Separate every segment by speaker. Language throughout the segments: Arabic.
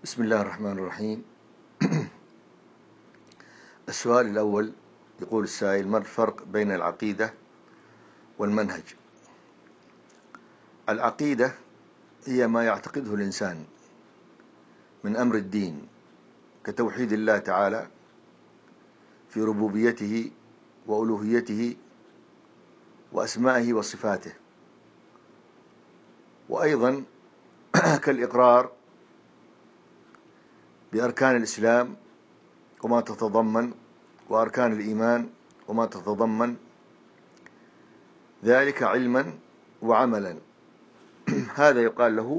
Speaker 1: بسم الله الرحمن الرحيم. السؤال الأول يقول السائل: ما الفرق بين العقيدة والمنهج؟ العقيدة هي ما يعتقده الإنسان من أمر الدين كتوحيد الله تعالى في ربوبيته وألوهيته وأسمائه وصفاته، وأيضا كالإقرار بأركان الإسلام وما تتضمن، وأركان الإيمان وما تتضمن ذلك علما وعملا. هذا يقال له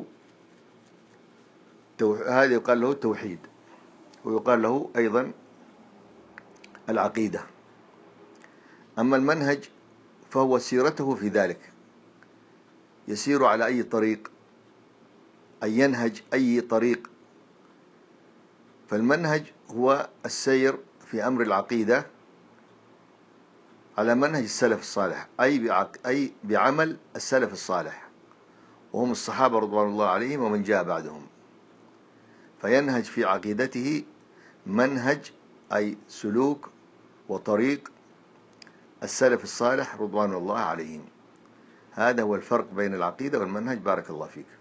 Speaker 1: التوحيد، ويقال له أيضا العقيدة. أما المنهج فهو سيرته في ذلك، يسير على أي طريق، أي ينهج أي طريق. فالمنهج هو السير في أمر العقيدة على منهج السلف الصالح، أي بعمل السلف الصالح، وهم الصحابة رضوان الله عليهم ومن جاء بعدهم. فينهج في عقيدته منهج أي سلوك وطريق السلف الصالح رضوان الله عليهم. هذا هو الفرق بين العقيدة والمنهج. بارك الله فيك.